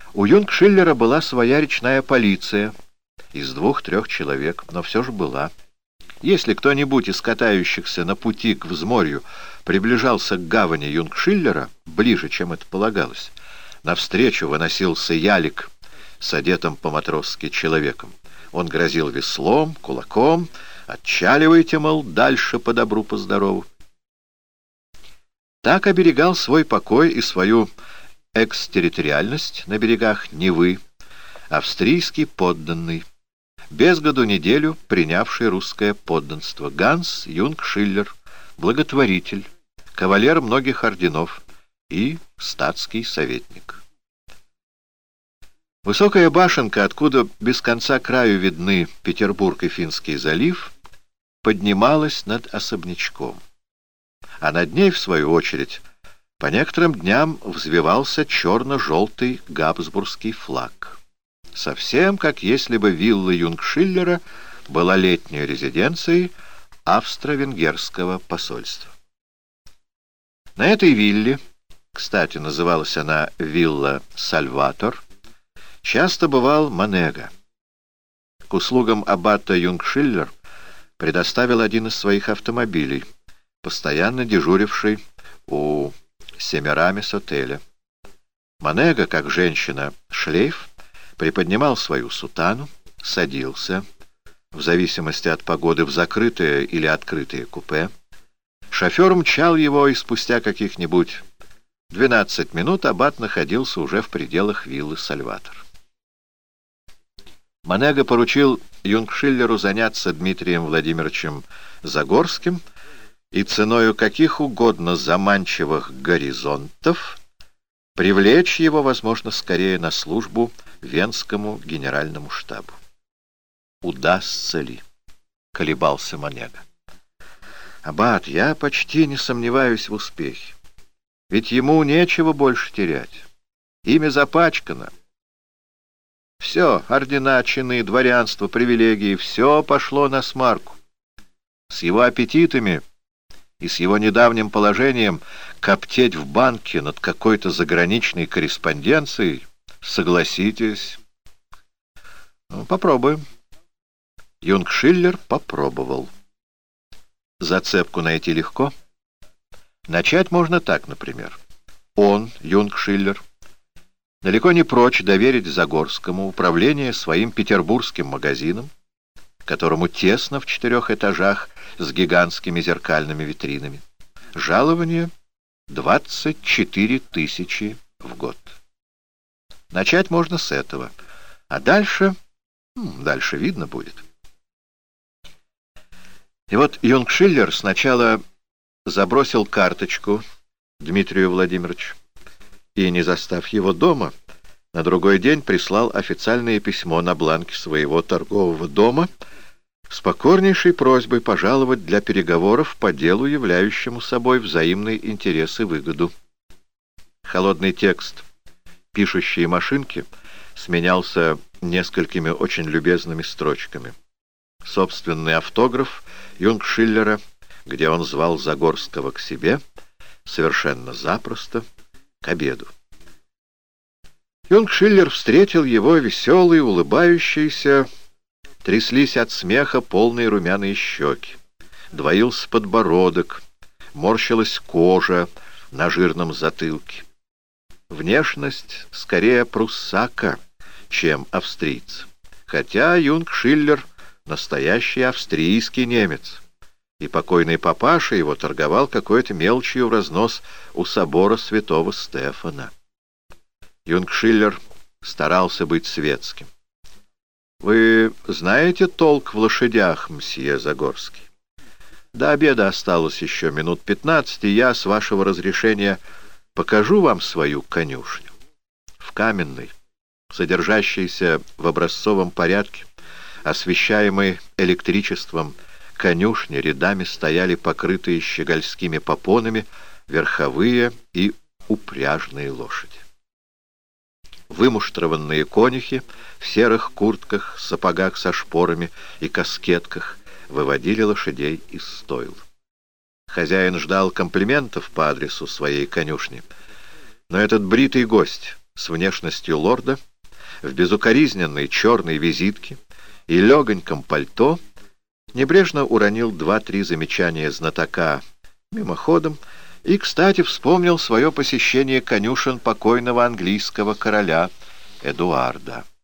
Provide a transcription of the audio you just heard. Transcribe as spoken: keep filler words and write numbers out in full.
У Юнгшиллера была своя речная полиция из двух-трех человек, но все же была. Если кто-нибудь из катающихся на пути к взморью приближался к гавани Юнгшиллера, ближе, чем это полагалось, навстречу выносился ялик с одетым по-матросски человеком. Он грозил веслом, кулаком: «Отчаливайте, мол, дальше по добру, по здорову». Так оберегал свой покой и свою экстерриториальность на берегах Невы австрийский подданный, без году неделю принявший русское подданство, Ганс Юнгшиллер, благотворитель, кавалер многих орденов и статский советник. Высокая башенка, откуда без конца краю видны Петербург и Финский залив, поднималась над особнячком, а над ней, в свою очередь, по некоторым дням взвивался черно-желтый габсбургский флаг. Совсем как если бы вилла Юнгшиллера была летней резиденцией австро-венгерского посольства. На этой вилле, кстати, называлась она вилла Сальватор, часто бывал Манега. К услугам аббата Юнгшиллер предоставил один из своих автомобилей, постоянно дежуривший у Семирамис отеля. Манега, как женщина-шлейф, приподнимал свою сутану, садился, в зависимости от погоды, в закрытое или открытое купе. Шофер мчал его, и спустя каких-нибудь двенадцать минут аббат находился уже в пределах виллы Сальватор. Манега поручил Юнгшиллеру заняться Дмитрием Владимировичем Загорским и ценою каких угодно заманчивых горизонтов привлечь его, возможно, скорее на службу Венскому генеральному штабу. «Удастся ли?» — колебался Манега. «Аббат, я почти не сомневаюсь в успехе. Ведь ему нечего больше терять. Имя запачкано. Все, ордена, чины, дворянство, привилегии, все пошло на смарку. С его аппетитами и с его недавним положением коптеть в банке над какой-то заграничной корреспонденцией, согласитесь. Ну, попробуем». Юнгшиллер попробовал. Зацепку найти легко. Начать можно так, например. Он, Юнгшиллер, далеко не прочь доверить Загорскому управление своим петербургским магазином, которому тесно в четырех этажах с гигантскими зеркальными витринами. Жалование двадцать четыре тысячи в год. Начать можно с этого, а дальше... дальше видно будет. И вот Юнгшиллер сначала забросил карточку Дмитрию Владимировичу и, не застав его дома, на другой день прислал официальное письмо на бланке своего торгового дома с покорнейшей просьбой пожаловать для переговоров по делу, являющему собой взаимный интерес и выгоду. Холодный текст пишущей машинки сменялся несколькими очень любезными строчками. Собственный автограф Юнгшиллера, где он звал Загорского к себе, совершенно запросто, к обеду. Юнгшиллер встретил его веселый, улыбающийся, тряслись от смеха полные румяные щеки, двоился подбородок, морщилась кожа на жирном затылке. Внешность скорее пруссака, чем австрийца, хотя Юнгшиллер настоящий австрийский немец, и покойный папаша его торговал какой-то мелочью в разнос у собора святого Стефана. Юнгшиллер старался быть светским. «Вы знаете толк в лошадях, мсье Загорский? До обеда осталось еще минут пятнадцать, и я, с вашего разрешения, покажу вам свою конюшню. В каменной, содержащейся в образцовом порядке, освещаемой электричеством, конюшне рядами стояли покрытые щегольскими попонами верховые и упряжные лошади. Вымуштрованные конюхи в серых куртках, сапогах со шпорами и каскетках выводили лошадей из стойл. Хозяин ждал комплиментов по адресу своей конюшни, но этот бритый гость с внешностью лорда, в безукоризненной черной визитке и легоньком пальто, небрежно уронил два-три замечания знатока мимоходом и, кстати, вспомнил свое посещение конюшен покойного английского короля Эдуарда.